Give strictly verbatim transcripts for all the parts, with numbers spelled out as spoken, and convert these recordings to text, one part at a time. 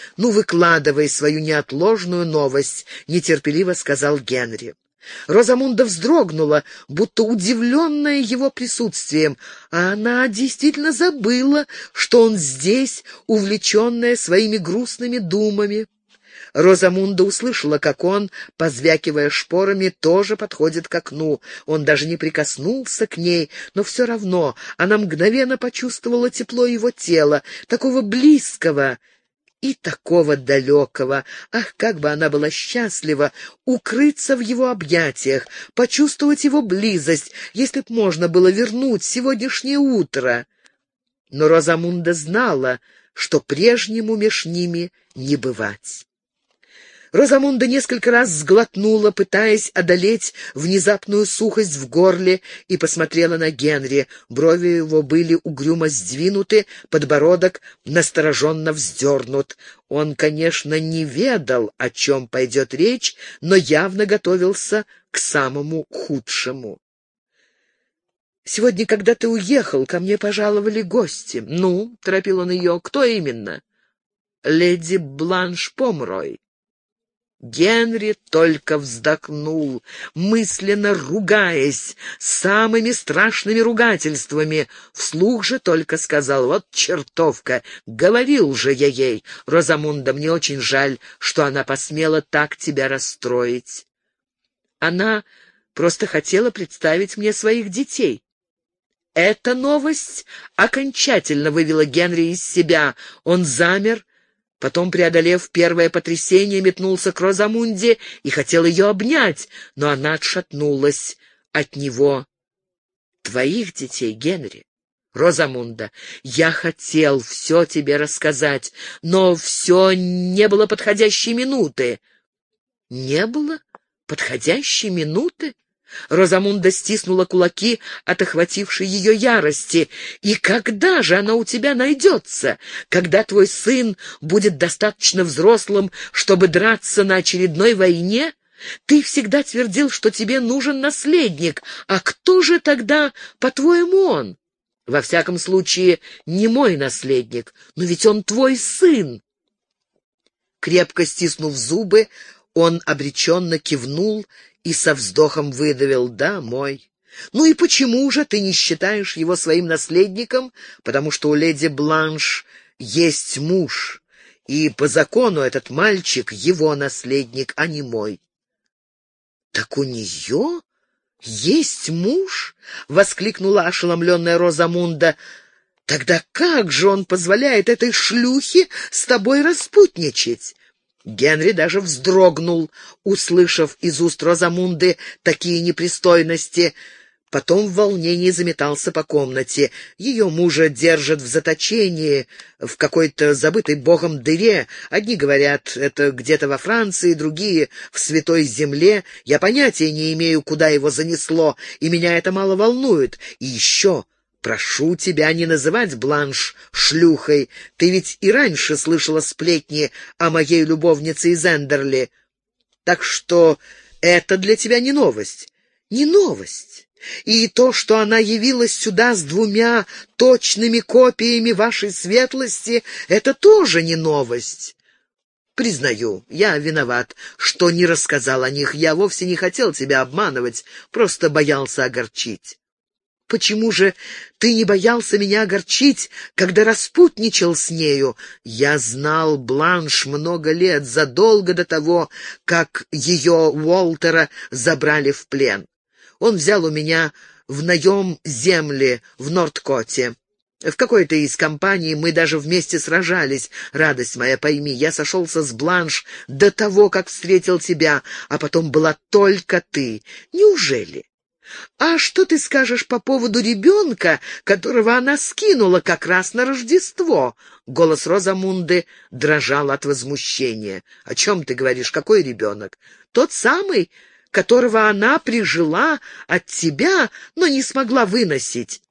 «Ну, выкладывай свою неотложную новость», — нетерпеливо сказал Генри. Розамунда вздрогнула, будто удивленная его присутствием, а она действительно забыла, что он здесь, увлеченная своими грустными думами. Розамунда услышала, как он, позвякивая шпорами, тоже подходит к окну. Он даже не прикоснулся к ней, но все равно она мгновенно почувствовала тепло его тела, такого близкого и такого далекого. Ах, как бы она была счастлива укрыться в его объятиях, почувствовать его близость, если б можно было вернуть сегодняшнее утро. Но Розамунда знала, что прежнему меж ними не бывать. Розамунда несколько раз сглотнула, пытаясь одолеть внезапную сухость в горле, и посмотрела на Генри. Брови его были угрюмо сдвинуты, подбородок настороженно вздернут. Он, конечно, не ведал, о чем пойдет речь, но явно готовился к самому худшему. «Сегодня, когда ты уехал, ко мне пожаловали гости. Ну, — торопил он ее, — кто именно?» «Леди Бланш Помрой». Генри только вздохнул, мысленно ругаясь самыми страшными ругательствами. Вслух же только сказал: «Вот чертовка! Говорил же я ей, Розамунда, мне очень жаль, что она посмела так тебя расстроить. Она просто хотела представить мне своих детей». Эта новость окончательно вывела Генри из себя. Он замер, потом, преодолев первое потрясение, метнулся к Розамунде и хотел ее обнять, но она отшатнулась от него. «Твоих детей, Генри?» «Розамунда, я хотел все тебе рассказать, но все не было подходящей минуты». «Не было подходящей минуты?» Розамунда стиснула кулаки от охватившей ее ярости. «И когда же она у тебя найдется? Когда твой сын будет достаточно взрослым, чтобы драться на очередной войне? Ты всегда твердил, что тебе нужен наследник. А кто же тогда, по-твоему, он? Во всяком случае, не мой наследник, но ведь он твой сын». Крепко стиснув зубы, он обреченно кивнул и со вздохом выдавил: «Да, мой». «Ну и почему же ты не считаешь его своим наследником?» «Потому что у леди Бланш есть муж, и по закону этот мальчик его наследник, а не мой». «Так у нее есть муж?» — воскликнула ошеломленная Розамунда. «Тогда как же он позволяет этой шлюхе с тобой распутничать?» Генри даже вздрогнул, услышав из уст Розамунды такие непристойности. Потом в волнении заметался по комнате. Ее мужа держат в заточении, в какой-то забытой богом дыре. Одни говорят, это где-то во Франции, другие — в Святой Земле. Я понятия не имею, куда его занесло, и меня это мало волнует. И еще... Прошу тебя не называть Бланш шлюхой. Ты ведь и раньше слышала сплетни о моей любовнице из Эндерли. Так что это для тебя не новость. Не новость. И то, что она явилась сюда с двумя точными копиями вашей светлости, это тоже не новость. Признаю, я виноват, что не рассказал о них. Я вовсе не хотел тебя обманывать, просто боялся огорчить. Почему же ты не боялся меня огорчить, когда распутничал с нею? Я знал Бланш много лет, задолго до того, как ее Уолтера забрали в плен. Он взял у меня в наем земли в Нордкоте. В какой-то из компаний мы даже вместе сражались. Радость моя, пойми, я сошелся с Бланш до того, как встретил тебя, а потом была только ты. Неужели? А что ты скажешь по поводу ребенка, которого она скинула как раз на Рождество?» Голос Розамунды дрожал от возмущения. «О чем ты говоришь? Какой ребенок?» «Тот самый, которого она прижила от тебя, но не смогла выносить».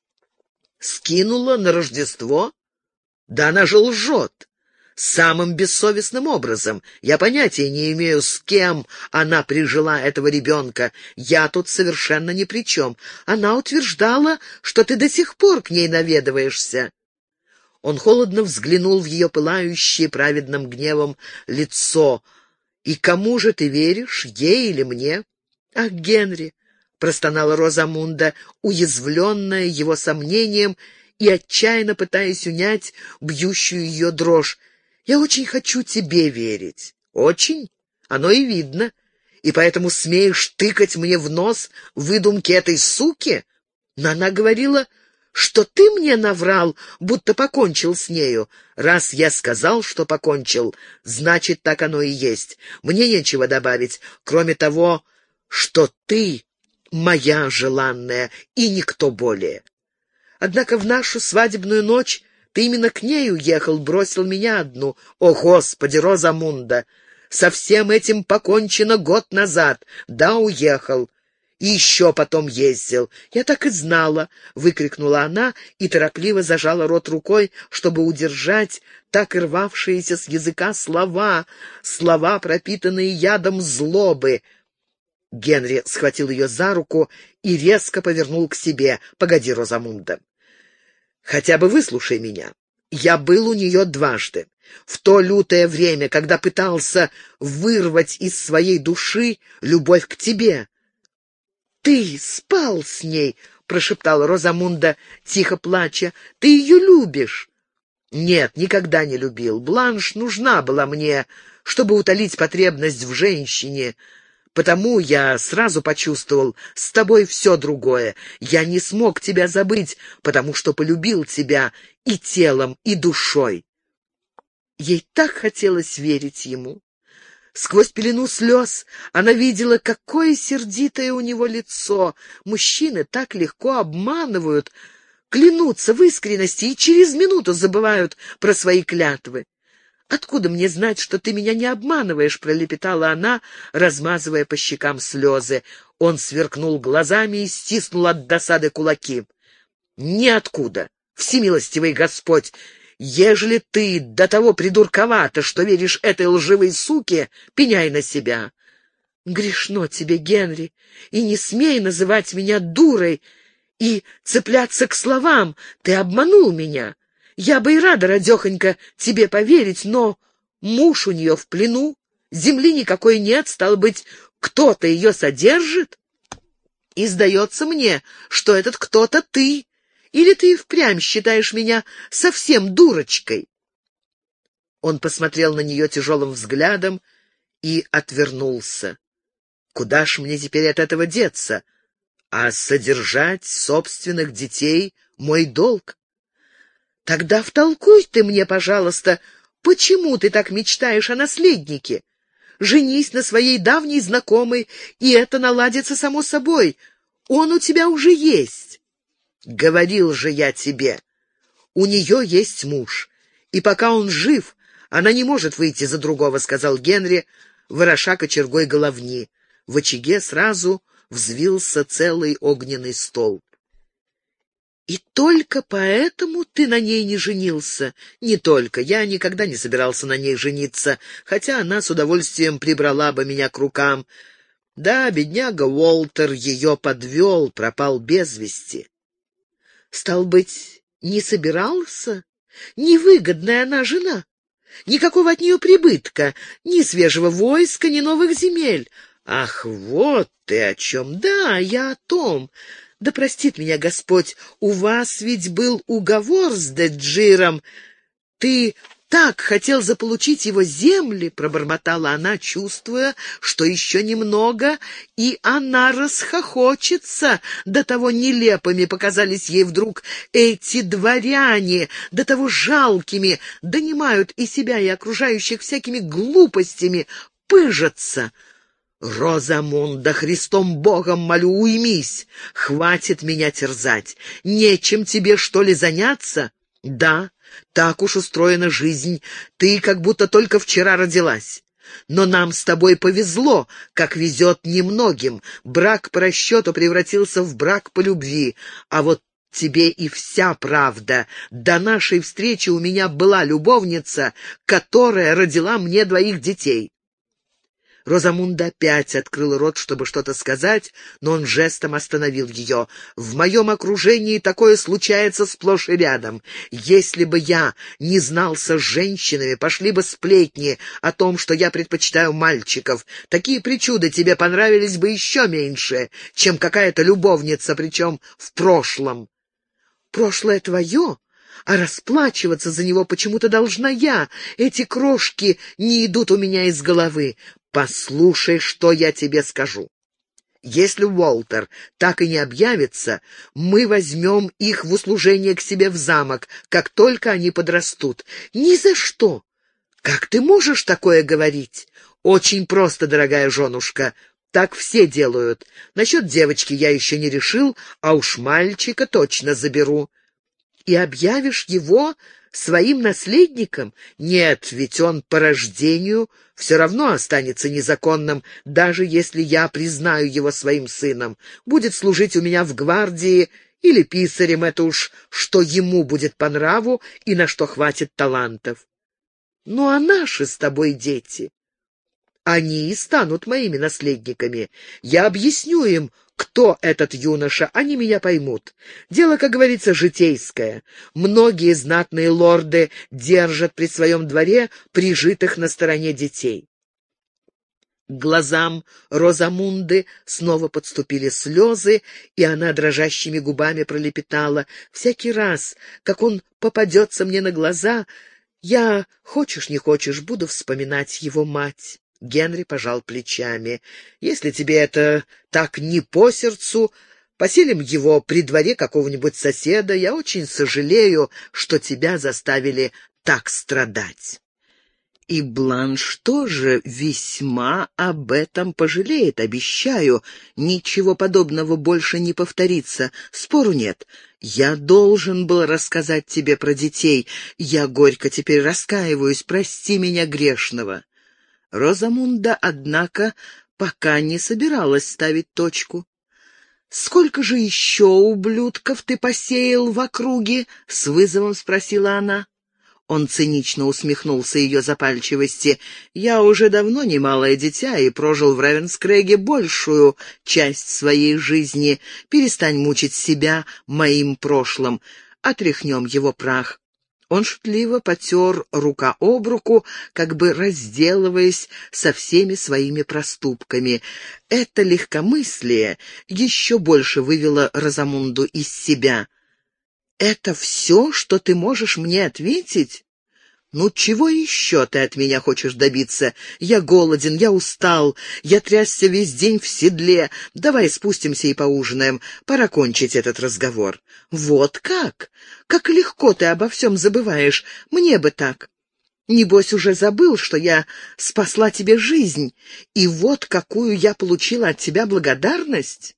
«Скинула на Рождество? Да она же лжет. Самым бессовестным образом. Я понятия не имею, с кем она прижила этого ребенка. Я тут совершенно ни при чем. Она утверждала, что ты до сих пор к ней наведываешься». Он холодно взглянул в ее пылающее праведным гневом лицо. «И кому же ты веришь, ей или мне?» «Ах, Генри!» — простонала Розамунда, уязвленная его сомнением и отчаянно пытаясь унять бьющую ее дрожь. «Я очень хочу тебе верить». «Очень? Оно и видно. И поэтому смеешь тыкать мне в нос выдумки этой суки?» Но она говорила, что ты мне наврал, будто покончил с нею. Раз я сказал, что покончил, значит, так оно и есть. Мне нечего добавить, кроме того, что ты моя желанная и никто более. Однако в нашу свадебную ночь ты именно к ней уехал, бросил меня одну. О, Господи, Розамунда! Со всем этим покончено год назад. Да, уехал. И еще потом ездил. Я так и знала, — выкрикнула она и торопливо зажала рот рукой, чтобы удержать так и рвавшиеся с языка слова, слова, пропитанные ядом злобы. Генри схватил ее за руку и резко повернул к себе. «Погоди, Розамунда. Хотя бы выслушай меня. Я был у нее дважды. В то лютое время, когда пытался вырвать из своей души любовь к тебе». «Ты спал с ней», — прошептала Розамунда, тихо плача. «Ты ее любишь». «Нет, никогда не любил. Бланш нужна была мне, чтобы утолить потребность в женщине. Потому я сразу почувствовал, с тобой все другое. Я не смог тебя забыть, потому что полюбил тебя и телом, и душой». Ей так хотелось верить ему. Сквозь пелену слез она видела, какое сердитое у него лицо. Мужчины так легко обманывают, клянутся в искренности и через минуту забывают про свои клятвы. «Откуда мне знать, что ты меня не обманываешь?» — пролепетала она, размазывая по щекам слезы. Он сверкнул глазами и стиснул от досады кулаки. «Ниоткуда, всемилостивый Господь! Ежели ты до того придурковата, что веришь этой лживой суке, пеняй на себя». «Грешно тебе, Генри, и не смей называть меня дурой и цепляться к словам. Ты обманул меня. Я бы и рада, радехонька, тебе поверить, но муж у нее в плену, земли никакой нет, стало быть, кто-то ее содержит. И сдается мне, что этот кто-то ты. Или ты и впрямь считаешь меня совсем дурочкой?» Он посмотрел на нее тяжелым взглядом и отвернулся. «Куда ж мне теперь от этого деться? А содержать собственных детей — мой долг. Тогда втолкуй ты мне, пожалуйста, почему ты так мечтаешь о наследнике? Женись на своей давней знакомой, и это наладится само собой. Он у тебя уже есть». «Говорил же я тебе, у нее есть муж, и пока он жив, она не может выйти за другого», — сказал Генри, вороша кочергой головни. В очаге сразу взвился целый огненный столб. «И только поэтому ты на ней не женился?» «Не только. Я никогда не собирался на ней жениться, хотя она с удовольствием прибрала бы меня к рукам. Да, бедняга Уолтер ее подвел, пропал без вести». «Стал быть, не собирался? Невыгодная она жена. Никакого от нее прибытка, ни свежего войска, ни новых земель». «Ах, вот ты о чем!» «Да, я о том. Да простит меня Господь, у вас ведь был уговор с Деджиром. Ты так хотел заполучить его земли», — пробормотала она, чувствуя, что еще немного, и она расхохочется. До того нелепыми показались ей вдруг эти дворяне, до того жалкими, донимают и себя, и окружающих всякими глупостями, пыжатся. «Розамунда, Христом Богом молю, уймись! Хватит меня терзать! Нечем тебе, что ли, заняться? Да, так уж устроена жизнь, ты как будто только вчера родилась. Но нам с тобой повезло, как везет немногим. Брак по расчету превратился в брак по любви, а вот тебе и вся правда. До нашей встречи у меня была любовница, которая родила мне двоих детей». Розамунда опять открыла рот, чтобы что-то сказать, но он жестом остановил ее. «В моем окружении такое случается сплошь и рядом. Если бы я не знался с женщинами, пошли бы сплетни о том, что я предпочитаю мальчиков. Такие причуды тебе понравились бы еще меньше, чем какая-то любовница, причем в прошлом». «Прошлое твое? А расплачиваться за него почему-то должна я. Эти крошки не идут у меня из головы. Послушай, что я тебе скажу. Если Уолтер так и не объявится, мы возьмем их в услужение к себе в замок, как только они подрастут. Ни за что! Как ты можешь такое говорить? Очень просто, дорогая женушка. Так все делают. Насчет девочки я еще не решил, а уж мальчика точно заберу. И объявишь его своим наследником? Нет, ведь он по рождению все равно останется незаконным, даже если я признаю его своим сыном. Будет служить у меня в гвардии или писарем, это уж что ему будет по нраву и на что хватит талантов. Ну а наши с тобой дети? Они и станут моими наследниками. Я объясню им, кто этот юноша, они меня поймут. Дело, как говорится, житейское. Многие знатные лорды держат при своем дворе прижитых на стороне детей. К глазам Розамунды снова подступили слезы, и она дрожащими губами пролепетала: «Всякий раз, как он попадется мне на глаза, я, хочешь не хочешь, буду вспоминать его мать». Генри пожал плечами. «Если тебе это так не по сердцу, поселим его при дворе какого-нибудь соседа. Я очень сожалею, что тебя заставили так страдать». И Бланш тоже весьма об этом пожалеет, обещаю. Ничего подобного больше не повторится. Спору нет. Я должен был рассказать тебе про детей. Я горько теперь раскаиваюсь. Прости меня, грешного. Розамунда, однако, пока не собиралась ставить точку. «Сколько же еще ублюдков ты посеял в округе?» — с вызовом спросила она. Он цинично усмехнулся ее запальчивости. «Я уже давно немалое дитя и прожил в Равенскрэге большую часть своей жизни. Перестань мучить себя моим прошлым. Отряхнем его прах». Он шутливо потер рука об руку, как бы разделываясь со всеми своими проступками. Это легкомыслие еще больше вывело Розамунду из себя. «Это все, что ты можешь мне ответить? Ну, чего еще ты от меня хочешь добиться? Я голоден, я устал, я трясся весь день в седле. Давай спустимся и поужинаем. Пора кончить этот разговор». «Вот как? Как легко ты обо всем забываешь. Мне бы так. Небось, уже забыл, что я спасла тебе жизнь, и вот какую я получила от тебя благодарность».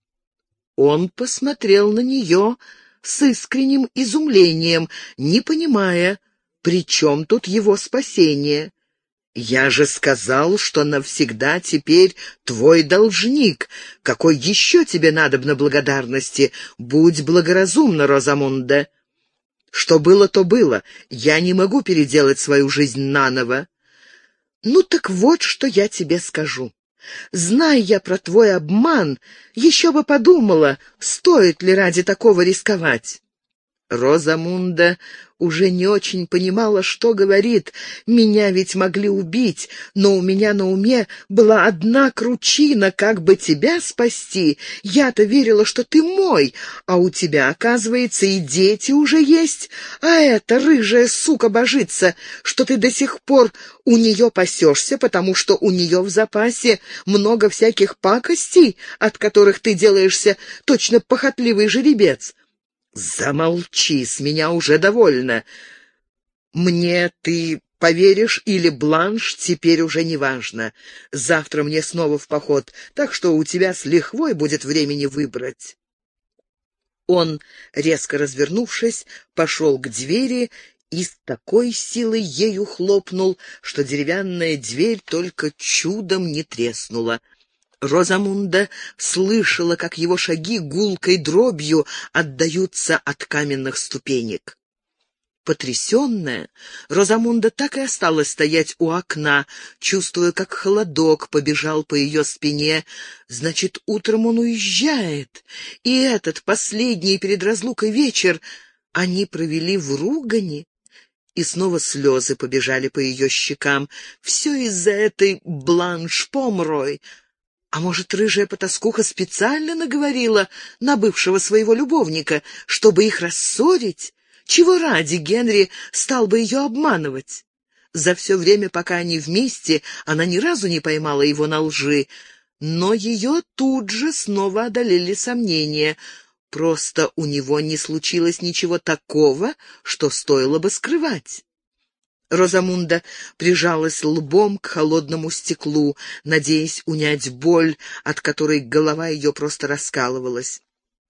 Он посмотрел на нее с искренним изумлением, не понимая, при чем тут его спасение. «Я же сказал, что навсегда теперь твой должник. Какой еще тебе надобно благодарности? Будь благоразумна, Розамунда. Что было, то было. Я не могу переделать свою жизнь наново. Ну так вот, что я тебе скажу. Зная я про твой обман, еще бы подумала, стоит ли ради такого рисковать». Розамунда уже не очень понимала, что говорит. «Меня ведь могли убить, но у меня на уме была одна кручина, как бы тебя спасти. Я-то верила, что ты мой, а у тебя, оказывается, и дети уже есть. А эта рыжая сука божится, что ты до сих пор у нее пасешься, потому что у нее в запасе много всяких пакостей, от которых ты делаешься точно похотливый жеребец». «Замолчи, с меня уже довольно. Мне ты поверишь или Бланш, теперь уже не важно. Завтра мне снова в поход, так что у тебя с лихвой будет времени выбрать». Он, резко развернувшись, пошел к двери и с такой силой ею хлопнул, что деревянная дверь только чудом не треснула. Розамунда слышала, как его шаги гулкой дробью отдаются от каменных ступенек. Потрясенная, Розамунда так и осталась стоять у окна, чувствуя, как холодок побежал по ее спине. Значит, утром он уезжает. И этот последний перед разлукой вечер они провели в ругани. И снова слезы побежали по ее щекам. Все из-за этой Бланш Помрой. А может, рыжая потаскуха специально наговорила на бывшего своего любовника, чтобы их рассорить? Чего ради Генри стал бы ее обманывать? За все время, пока они вместе, она ни разу не поймала его на лжи, но ее тут же снова одолели сомнения. Просто у него не случилось ничего такого, что стоило бы скрывать. Розамунда прижалась лбом к холодному стеклу, надеясь унять боль, от которой голова ее просто раскалывалась.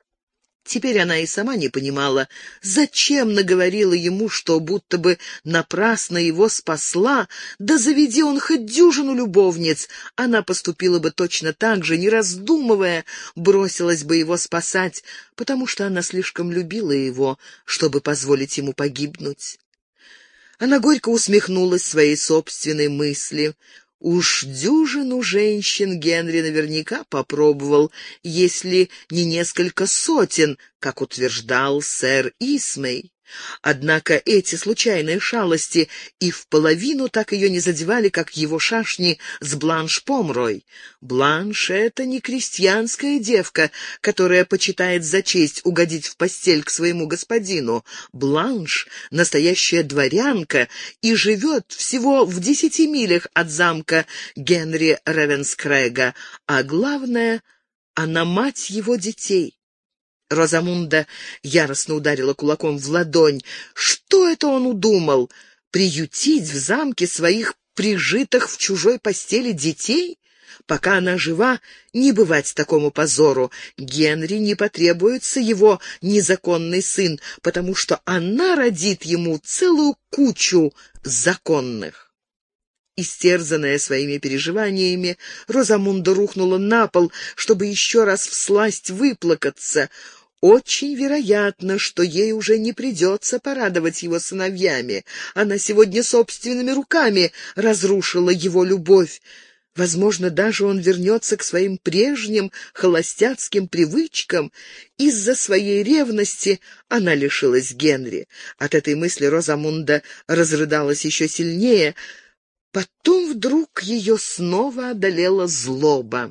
Теперь она и сама не понимала, зачем наговорила ему, что будто бы напрасно его спасла, да заведи он хоть дюжину любовниц, она поступила бы точно так же, не раздумывая, бросилась бы его спасать, потому что она слишком любила его, чтобы позволить ему погибнуть. Она горько усмехнулась своей собственной мысли. Уж дюжину женщин Генри наверняка попробовал, если не несколько сотен, как утверждал сэр Исмей. Однако эти случайные шалости и в половину так ее не задевали, как его шашни с Бланш Помрой. Бланш — это не крестьянская девка, которая почитает за честь угодить в постель к своему господину. Бланш — настоящая дворянка и живет всего в десяти милях от замка Генри Ревенскрэга, а главное — она мать его детей. Розамунда яростно ударила кулаком в ладонь. Что это он удумал? Приютить в замке своих прижитых в чужой постели детей? Пока она жива, не бывать такому позору. Генри не потребуется его незаконный сын, потому что она родит ему целую кучу законных. Истерзанная своими переживаниями, Розамунда рухнула на пол, чтобы еще раз всласть выплакаться. Очень вероятно, что ей уже не придется порадовать его сыновьями. Она сегодня собственными руками разрушила его любовь. Возможно, даже он вернется к своим прежним холостяцким привычкам. Из-за своей ревности она лишилась Генри. От этой мысли Розамунда разрыдалась еще сильнее. Потом вдруг ее снова одолела злоба.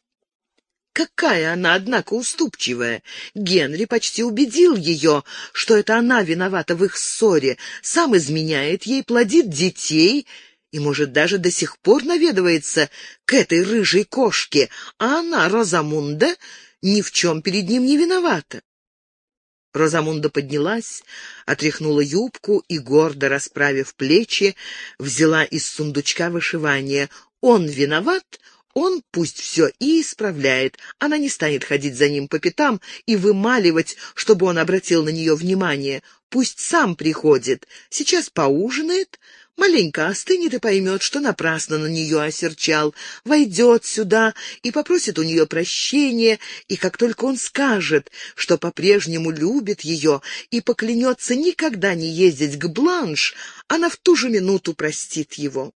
Какая она, однако, уступчивая. Генри почти убедил ее, что это она виновата в их ссоре, сам изменяет ей, плодит детей и, может, даже до сих пор наведывается к этой рыжей кошке, а она, Розамунда, ни в чем перед ним не виновата. Розамунда поднялась, отряхнула юбку и, гордо расправив плечи, взяла из сундучка вышивание. Он виноват, он пусть все и исправляет. Она не станет ходить за ним по пятам и вымаливать, чтобы он обратил на нее внимание. Пусть сам приходит. Сейчас поужинает, маленько остынет и поймет, что напрасно на нее осерчал. Войдет сюда и попросит у нее прощения, и как только он скажет, что по-прежнему любит ее и поклянется никогда не ездить к Бланш, она в ту же минуту простит его.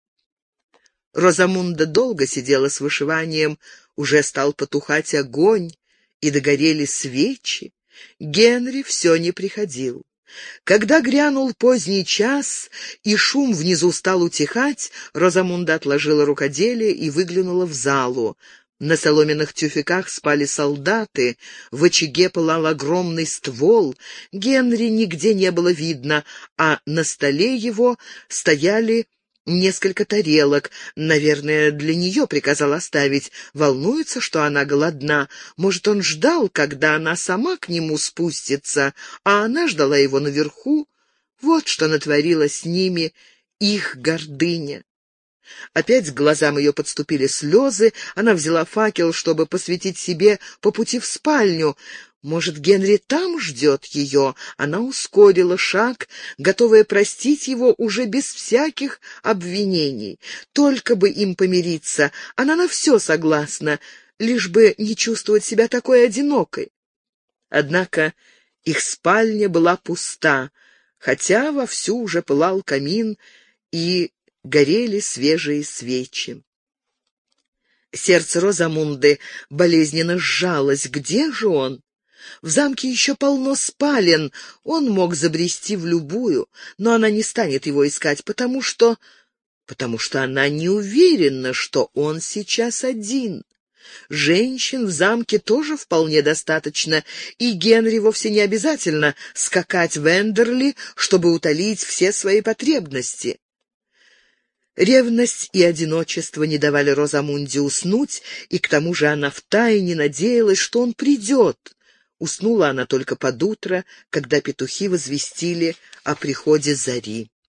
Розамунда долго сидела с вышиванием, уже стал потухать огонь, и догорели свечи. Генри все не приходил. Когда грянул поздний час и шум внизу стал утихать, Розамунда отложила рукоделие и выглянула в залу. На соломенных тюфяках спали солдаты, в очаге пылал огромный ствол, Генри нигде не было видно, а на столе его стояли несколько тарелок. Наверное, для нее приказал оставить. Волнуется, что она голодна. Может, он ждал, когда она сама к нему спустится, а она ждала его наверху. Вот что натворила с ними их гордыня. Опять к глазам ее подступили слезы. Она взяла факел, чтобы посветить себе по пути в спальню. Может, Генри там ждет ее? Она ускорила шаг, готовая простить его уже без всяких обвинений. Только бы им помириться. Она на все согласна, лишь бы не чувствовать себя такой одинокой. Однако их спальня была пуста. хотя вовсю уже пылал камин и горели свежие свечи. Сердце Розамунды болезненно сжалось. Где же он? В замке еще полно спален, он мог забрести в любую, но она не станет его искать, потому что... потому что она не уверена, что он сейчас один. Женщин в замке тоже вполне достаточно, и Генри вовсе не обязательно скакать в Эндерли, чтобы утолить все свои потребности. Ревность и одиночество не давали Розамунде уснуть, и к тому же она втайне надеялась, что он придет. Уснула она только под утро, когда петухи возвестили о приходе зари.